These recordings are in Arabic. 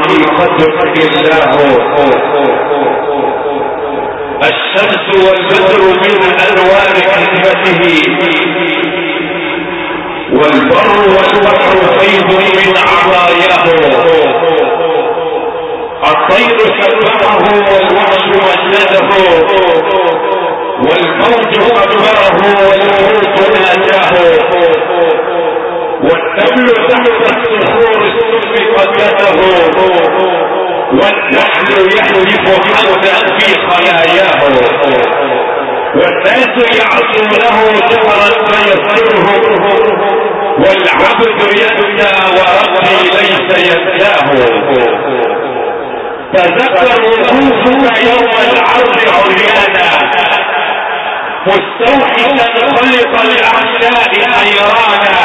في خلق الله. الشمس والبدر من ألوان حكمته، والبر والبحر فيض من عطاياه. الطير سبحه والوحش مجده، والموج كبره والحوت ناجاه. والنمل تحت الصخور السف قدته، والنحل يحلف حودا في خلاياه. والناس يعصونه جهرا فيسره، والعبد ينسى وربي ليس ينساه. تذكر وقوفك يوم العرض عريانا، مستوحشا خلق الاحشاء حيرانا.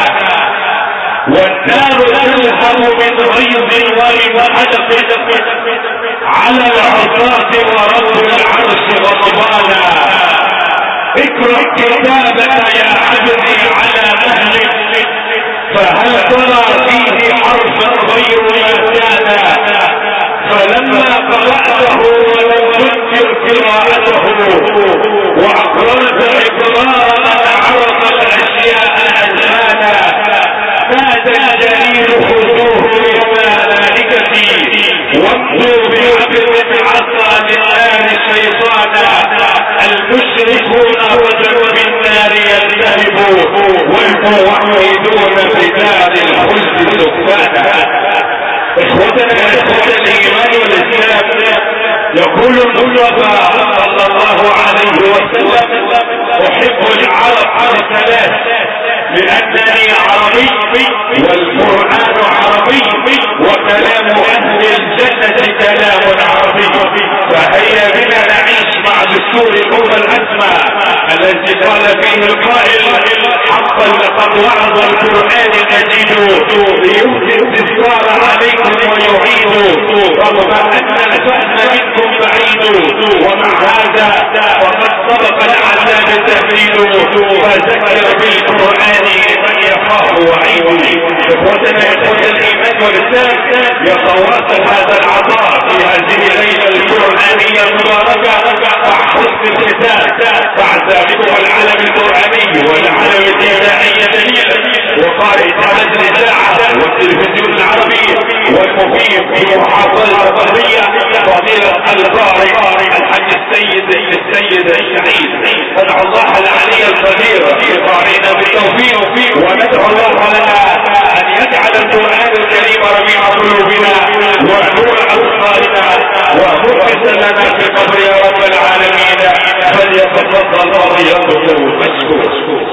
والنار تلهب من غيظ ورم حدق على العصاة ورب العرش غضبانا. اقرأ كتابك يا عبدي على مهلك، فهل ترى فيه حرفا غير ما كان. فلما قرأته ولم تنكر قراءته، وأقررت إقرار من عرف الأشياء أذهانا، نادى الجليل خذوه من ملائكتي، وامضوا بعبد عصا للنار شيطانا. المشركون غدا بالنار يلتهبوا، والموحدون بدار الخلد سكانا. اخوتنا اخوة الايمان والاسلام، يقول المصطفى صلى الله عليه وسلم: احب العرب ثلاث، لانني عربي والقرآن عربي وكلام اهل الجنة كلام عربي. فهيا بنا نعيش مع دستور الامة الاسمى الذي قال فيه القائل: حقا لقد وعظ القرآن المجيد ليؤتي التذكار عليكم ويعيد، رغم ان الفهم منكم بعيد، ومع هذا وقد سبق العذاب تهديد، فذكر بالقرآن من يخاف وعيد. اخوتنا اخوة الايمان والاسلام، يتواصل هذا العطاء في هذه الليلة القرآنية المباركة مع حسن الختام. بعد ذلك العلم القرآني والعلم الإذاعي دليل، وقارئ جهاز الإذاعة والتلفزيون العربي والمقيم في محافظة الغربية فضيلة القارئ الحاج السيد السعيد. ندعو الله العلي القدير لقارئنا بالتوفيق، وندعو الله لنا أن يجعل القرآن الكريم ربيع قلوبنا ونور أبصارنا ومخلصا لنا في قبر يا رب العالمين. فليتفضل فضيلته مشكور.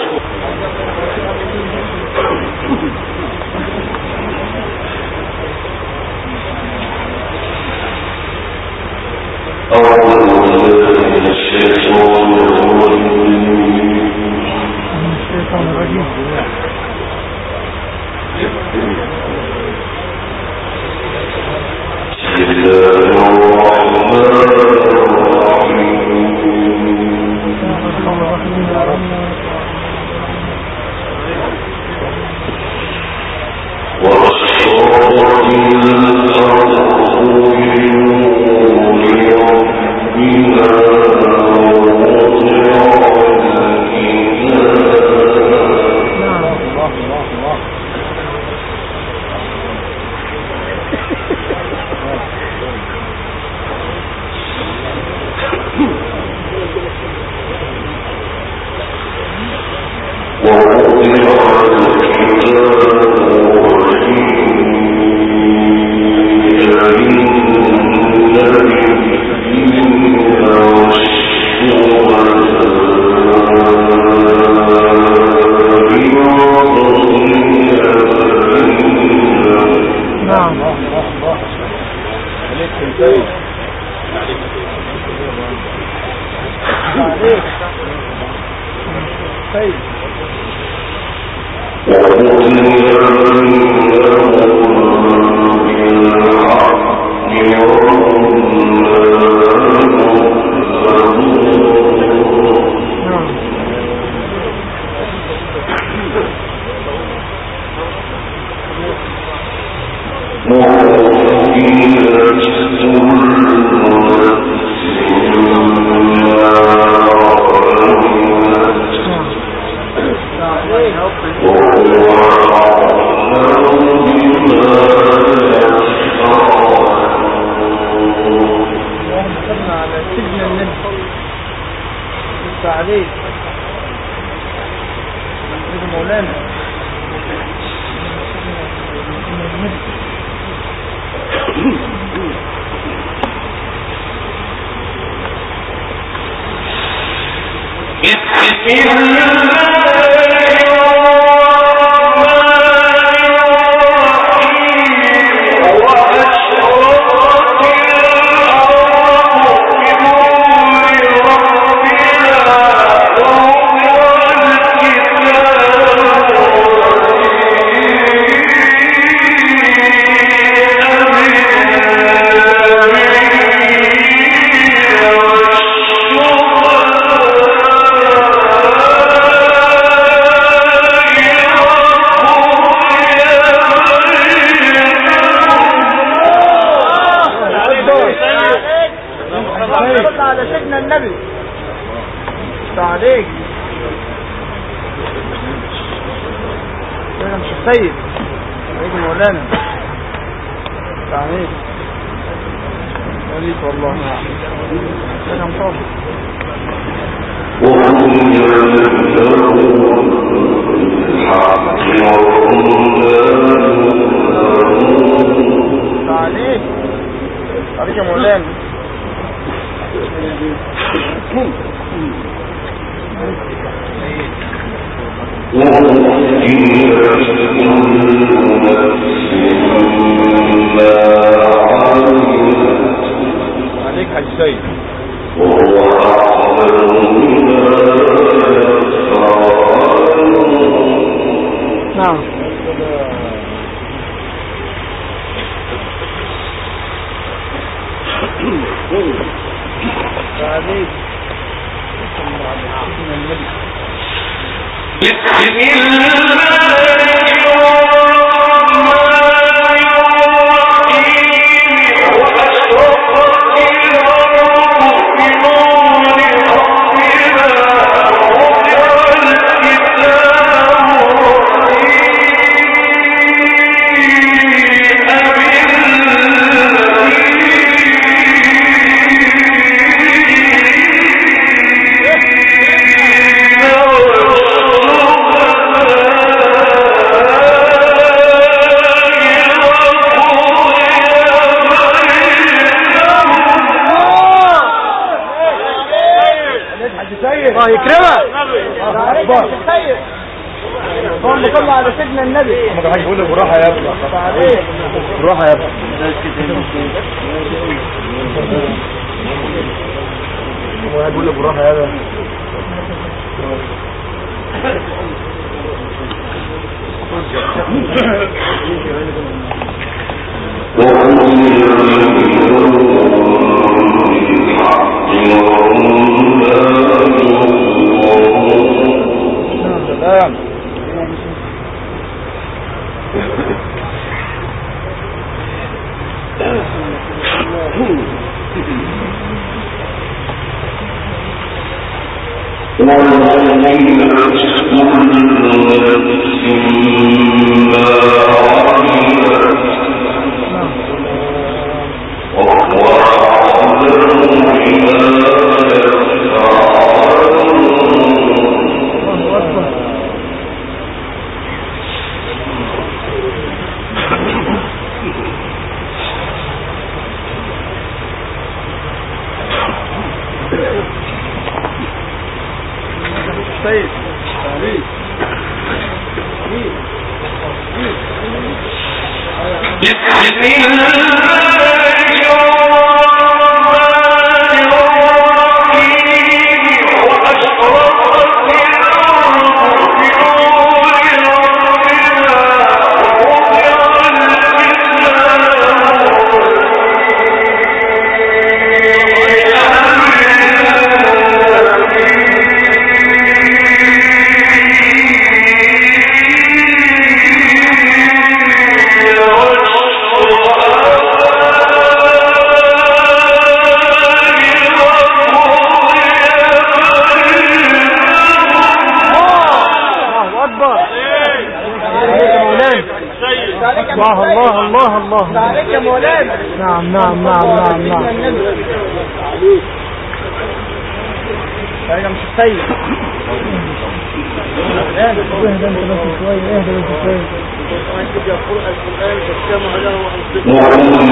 الله الله الله عليك يا مولانا. نعم نعم نعم نعم نعم. انا مش سيد. اهدى انت بس شويه، اهدى بس شويه. يقرأ القرآن فاستمع له وانصتوا.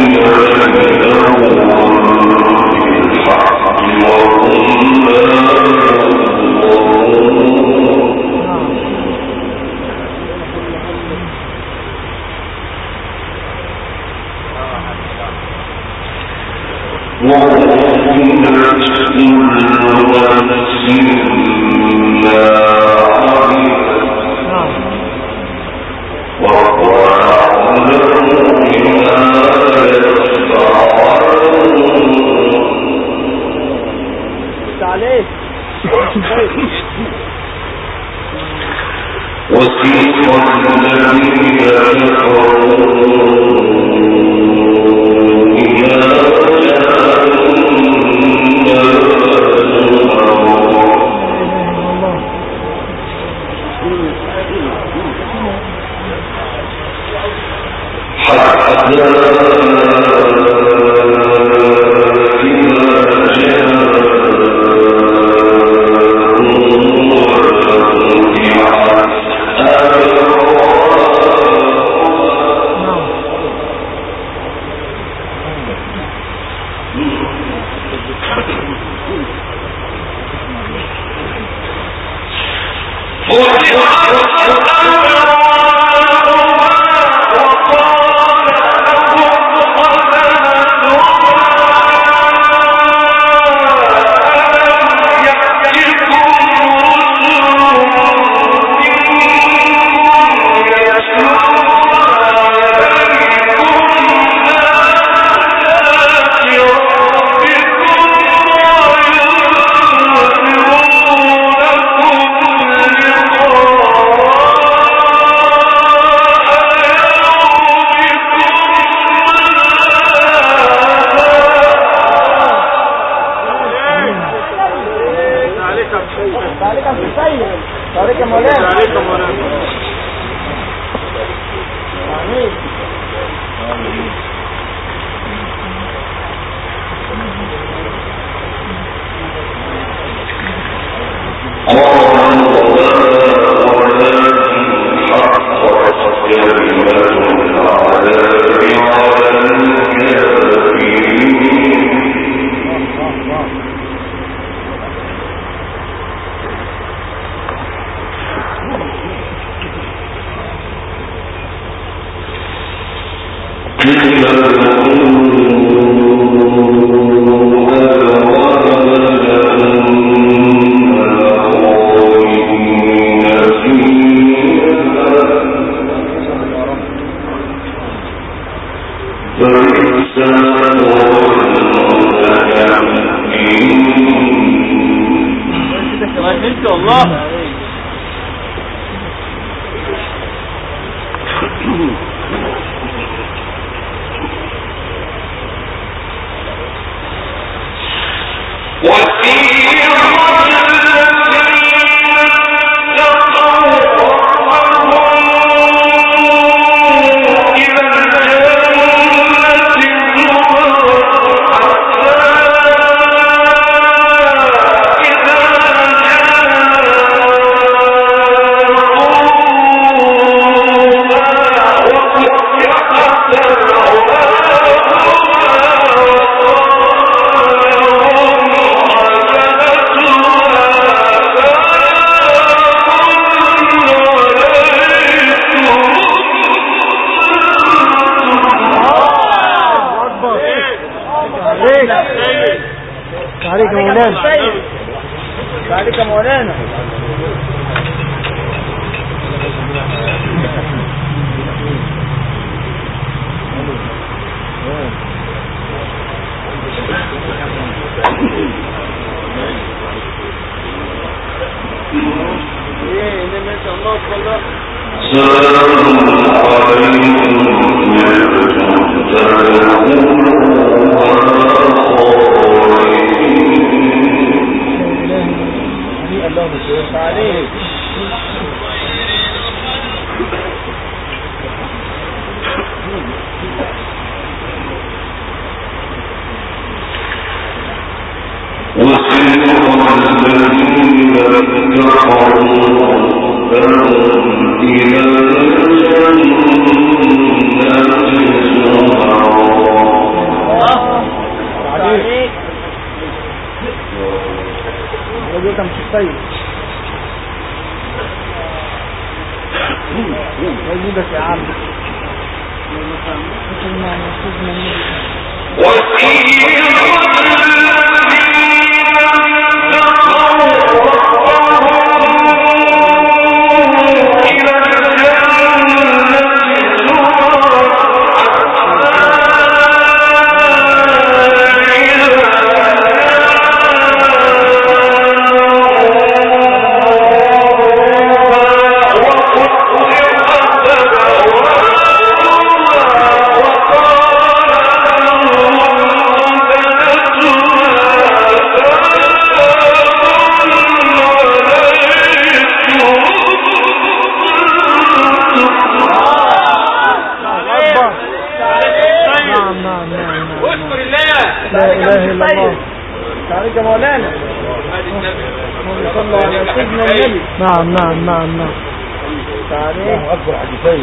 نعم نعم نعم نعم الله أكبر حديثين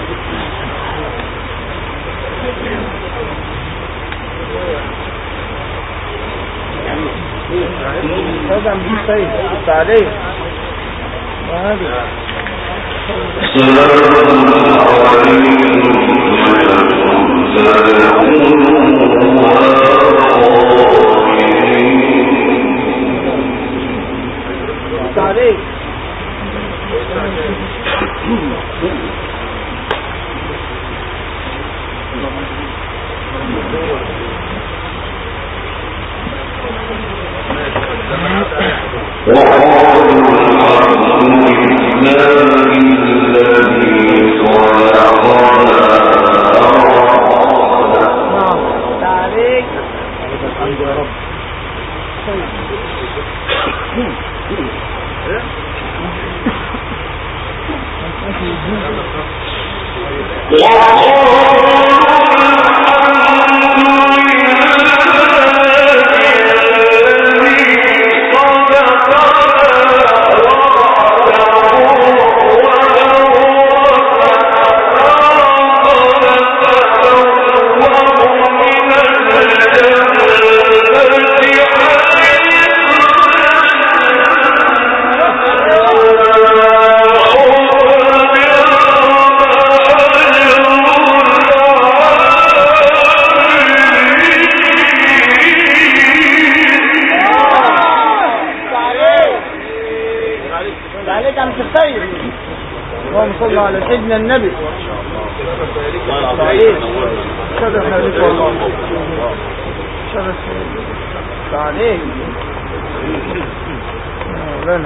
هذا من السيد تعليم وهذا تعليم اللهم صل على سيدنا النبي شرف عليك والله شرف عليك مولانا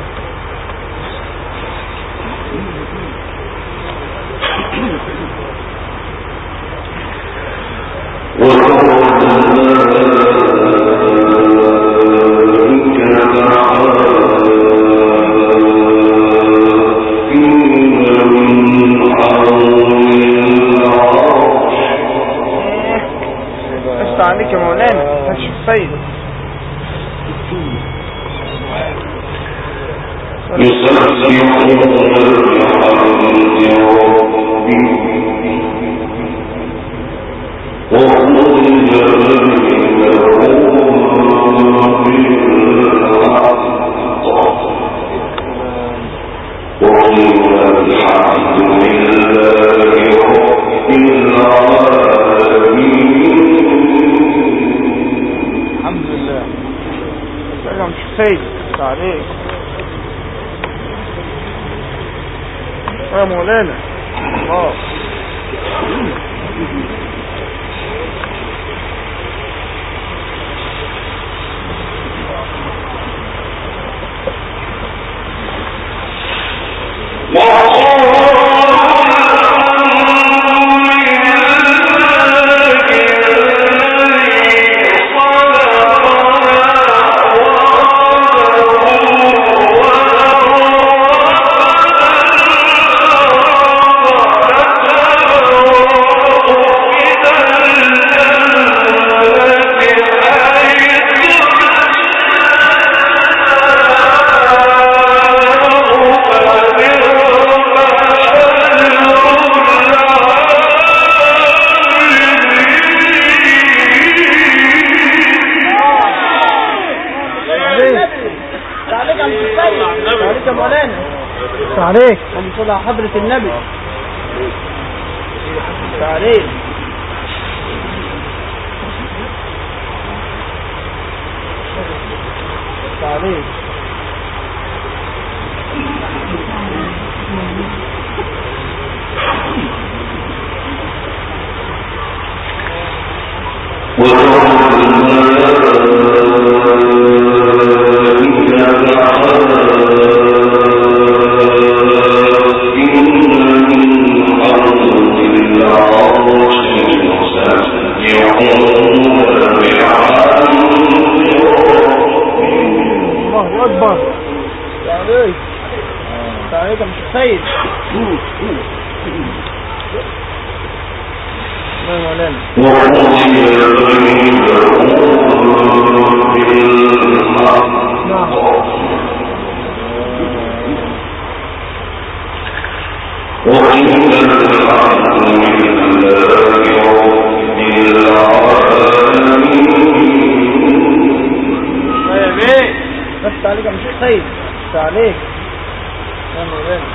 عليك يا مولانا هاتش السيد سيد عليك يا مولانا الله عليك. اللهم صل على حضرة النبي. عليك. عليك. الله أكبر. عليك. عليك يا سيد. الله مولانا. بس عليك يا مش سيد. عليك يا مولانا.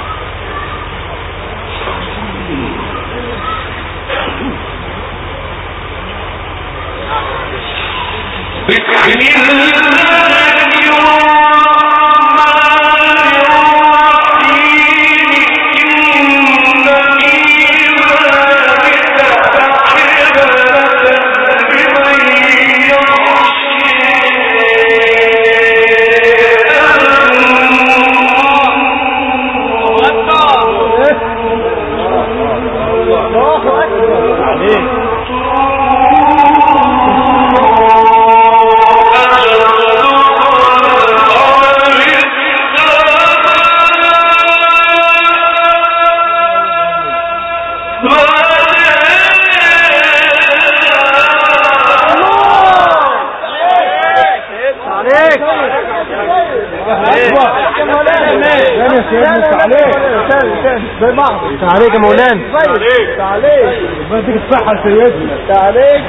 عليك يا مولانا. عليك. بديك الصحة يا سيدنا. عليك.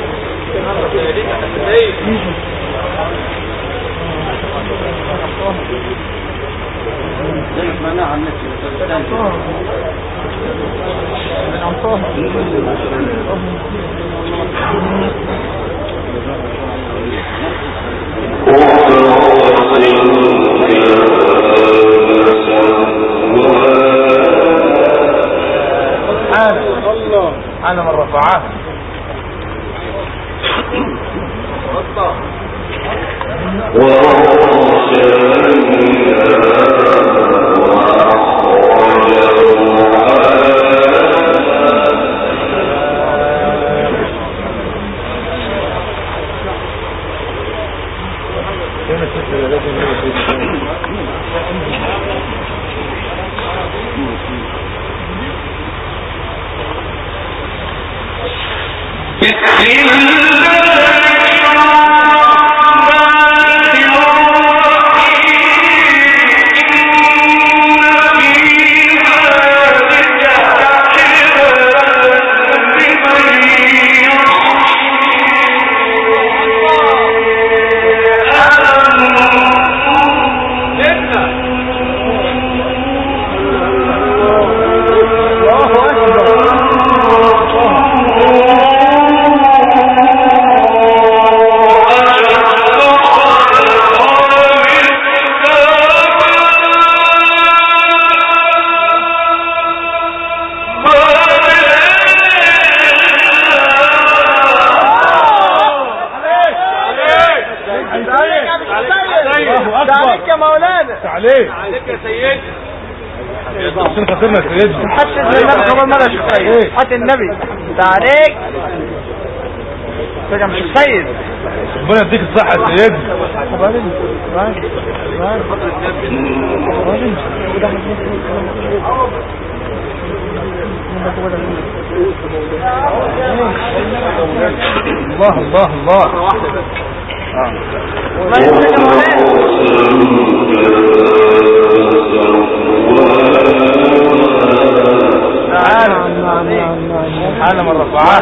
أنا من رفعها عليك يا مولانا. عليك يا سيدي. عشان خاطرنا يا سيدنا. حتى النبي كمان مرة شخصية. حتى النبي. عليك. يا مش السيد. ربنا يديك الصحة يا سيدنا. الله الله الله. الله يسلمك يا مولانا. تعالى من رفعات.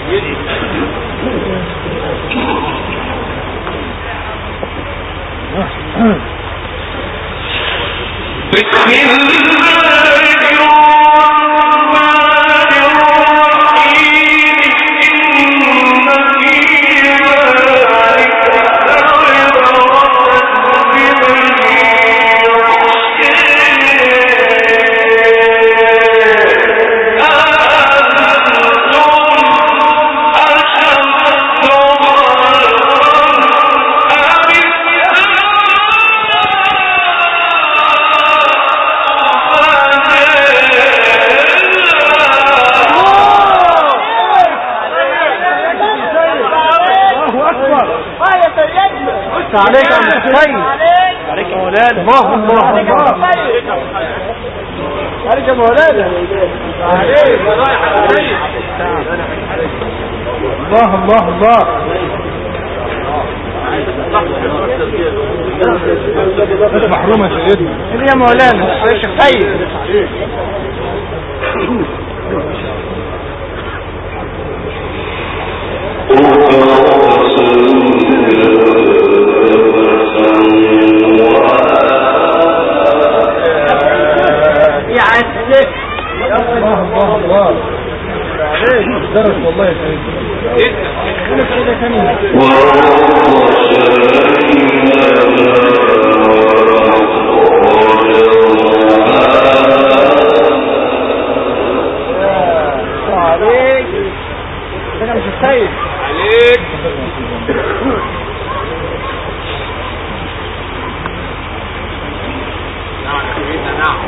عليك يا مسيد عليك يا مولانا الله الله عليك يا مولانا عليك الله الله الله مش محروم يا سيدنا اللي يا مولانا يا شيخ سيد الله الله الله درس والله يا سيدي عليك انا مش السيد عليك نعم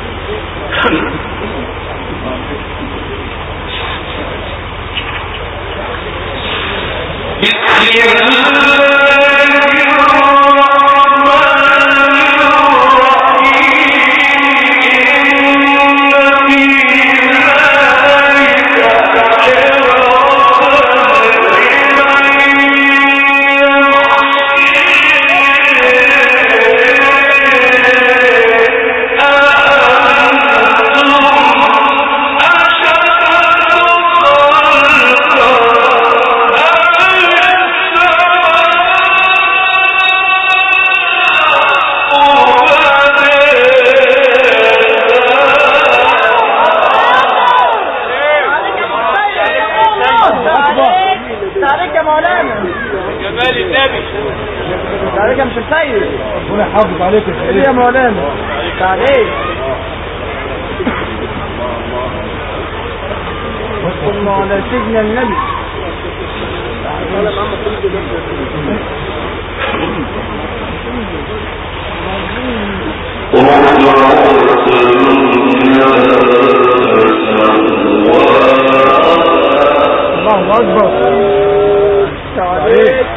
حافظ عليك يا مولانا عليك وصلنا على سيدنا النبي الله أكبر عليك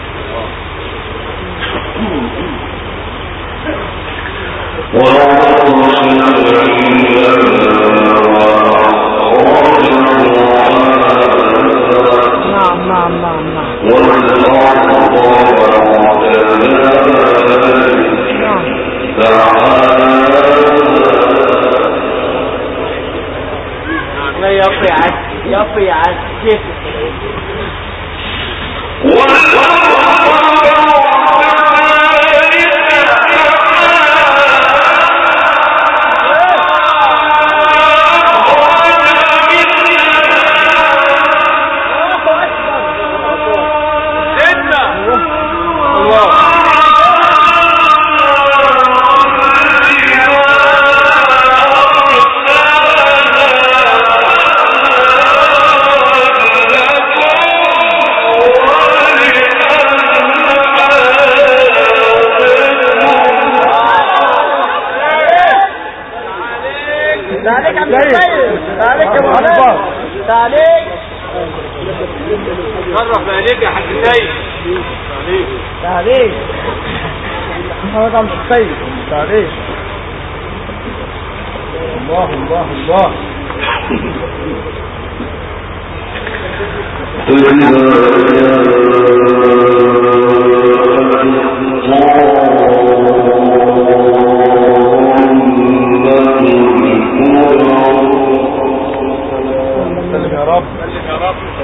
يطي عسك عليك شرف عليك يا حاج سيد عليك محمد عم السيد عليك الله الله الله سلم يا رب سلم يا رب سلم يا رب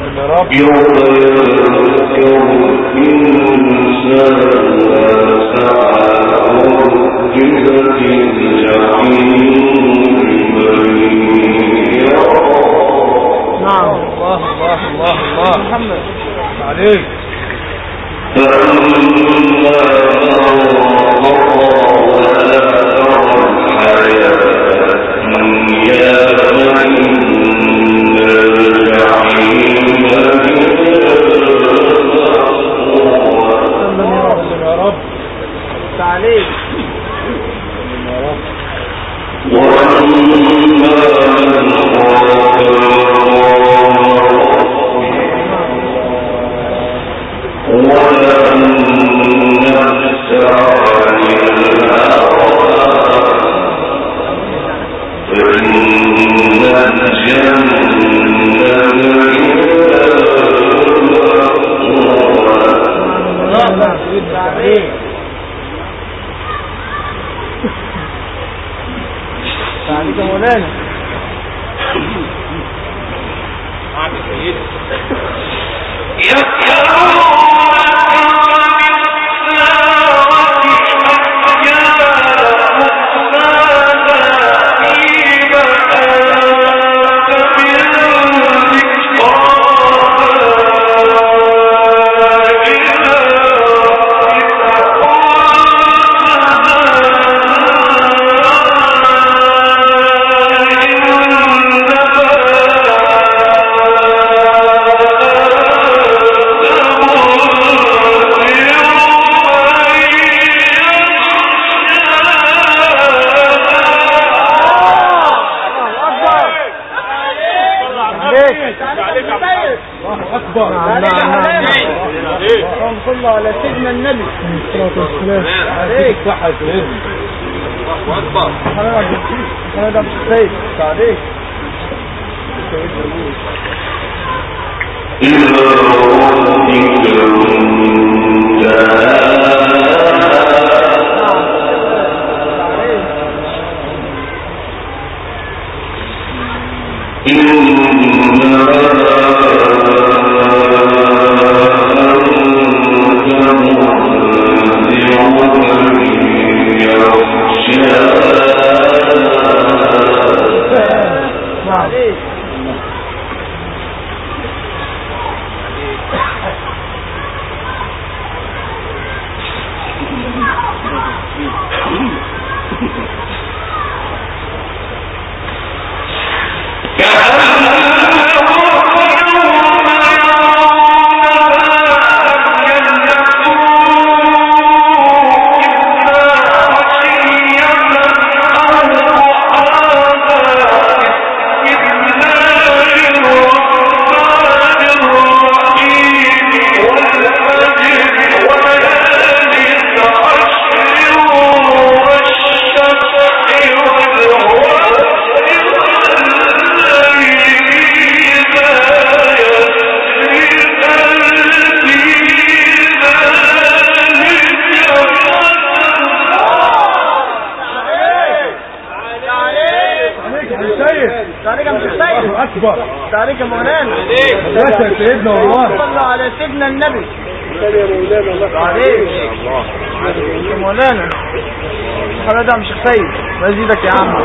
مزيدك يا عم.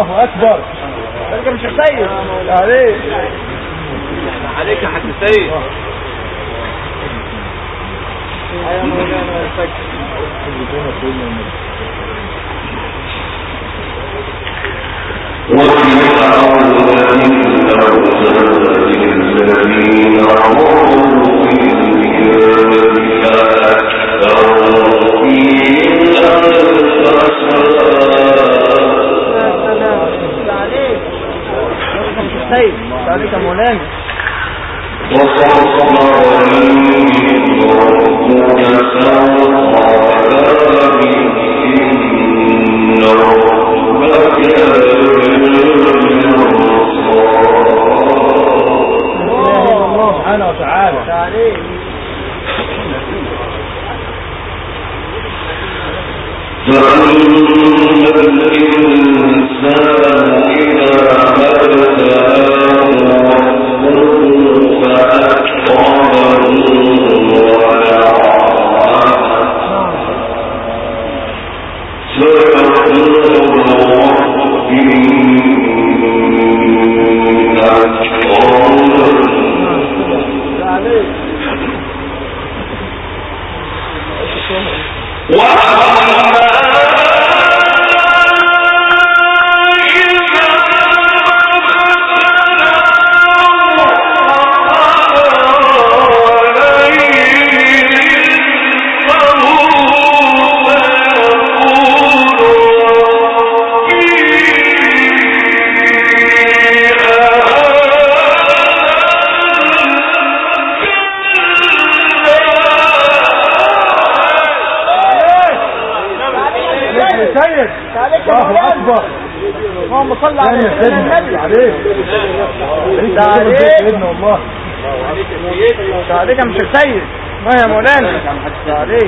الله اكبر. ذلك مش سيد عليك عليك يا حاج سيد. يا مولانا الفجر. عليك مولانا الله سبحانه وتعالى عليك. الله اكبر. اللهم صل على النبي عليه. انت عليك والله. عليك مش سيد. ما يا مولانا عليك.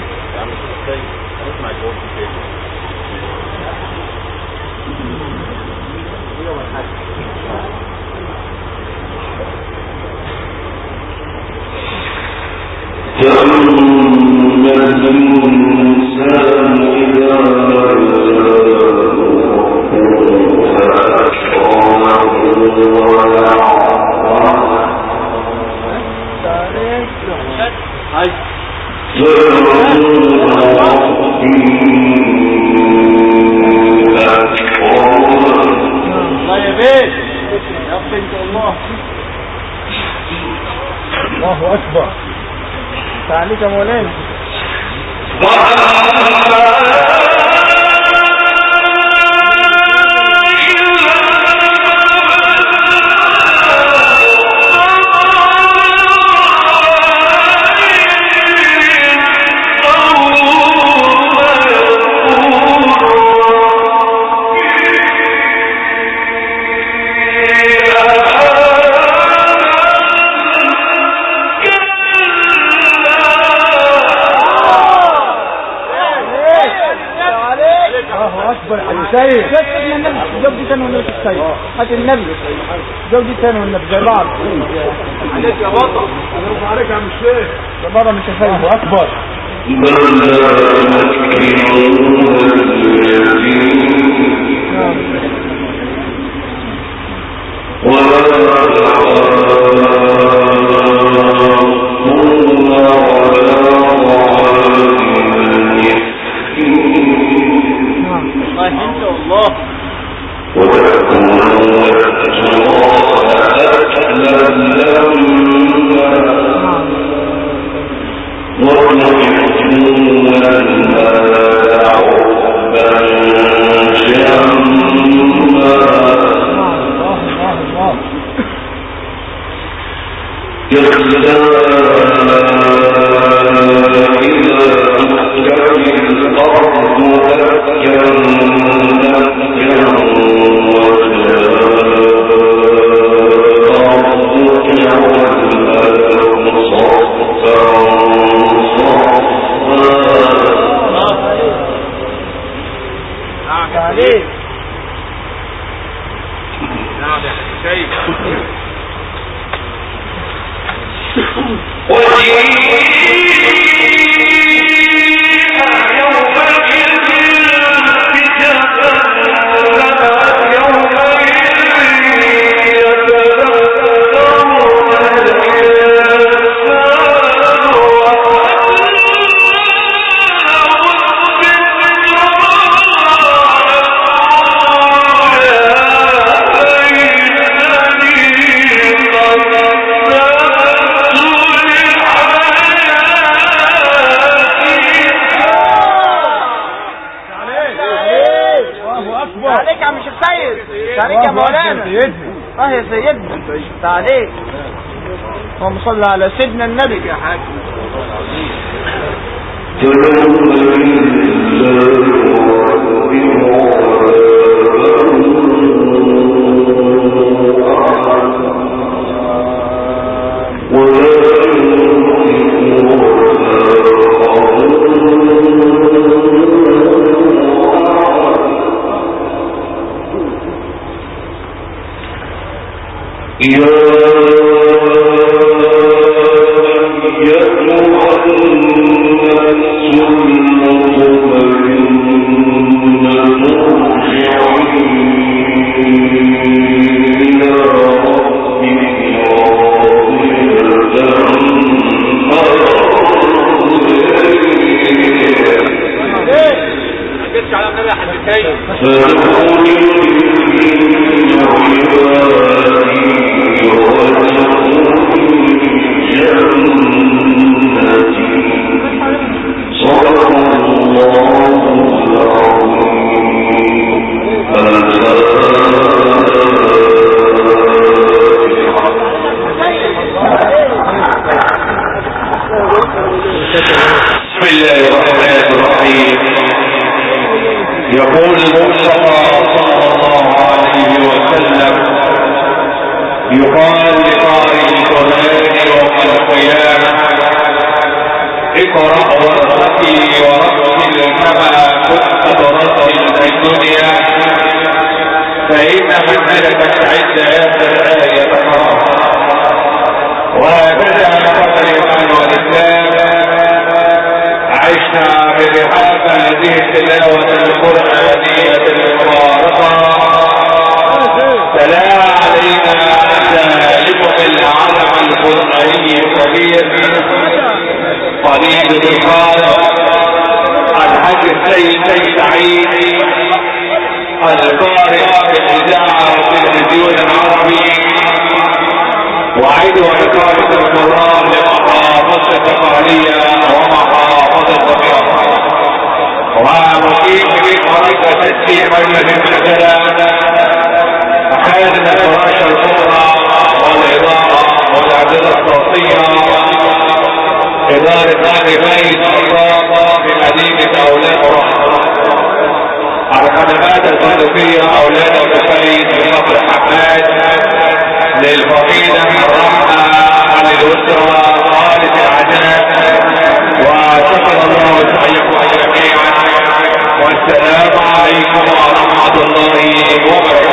الله اكبر. تعاليك يا مولانا. سيد جودي النبي جودي ثاني والنبي السيد هات النبي جودي ثاني والنبي زي بعض. عليك يا بطل. انا عليك يا عم الشيخ. ده بره مش شايفه اكبر. يوم كبير. تعليق يا مولانا. يا سيدنا تعليق. اللهم صل على سيدنا النبي يا حاج. والسلام عليكم ورحمة الله وبركاته.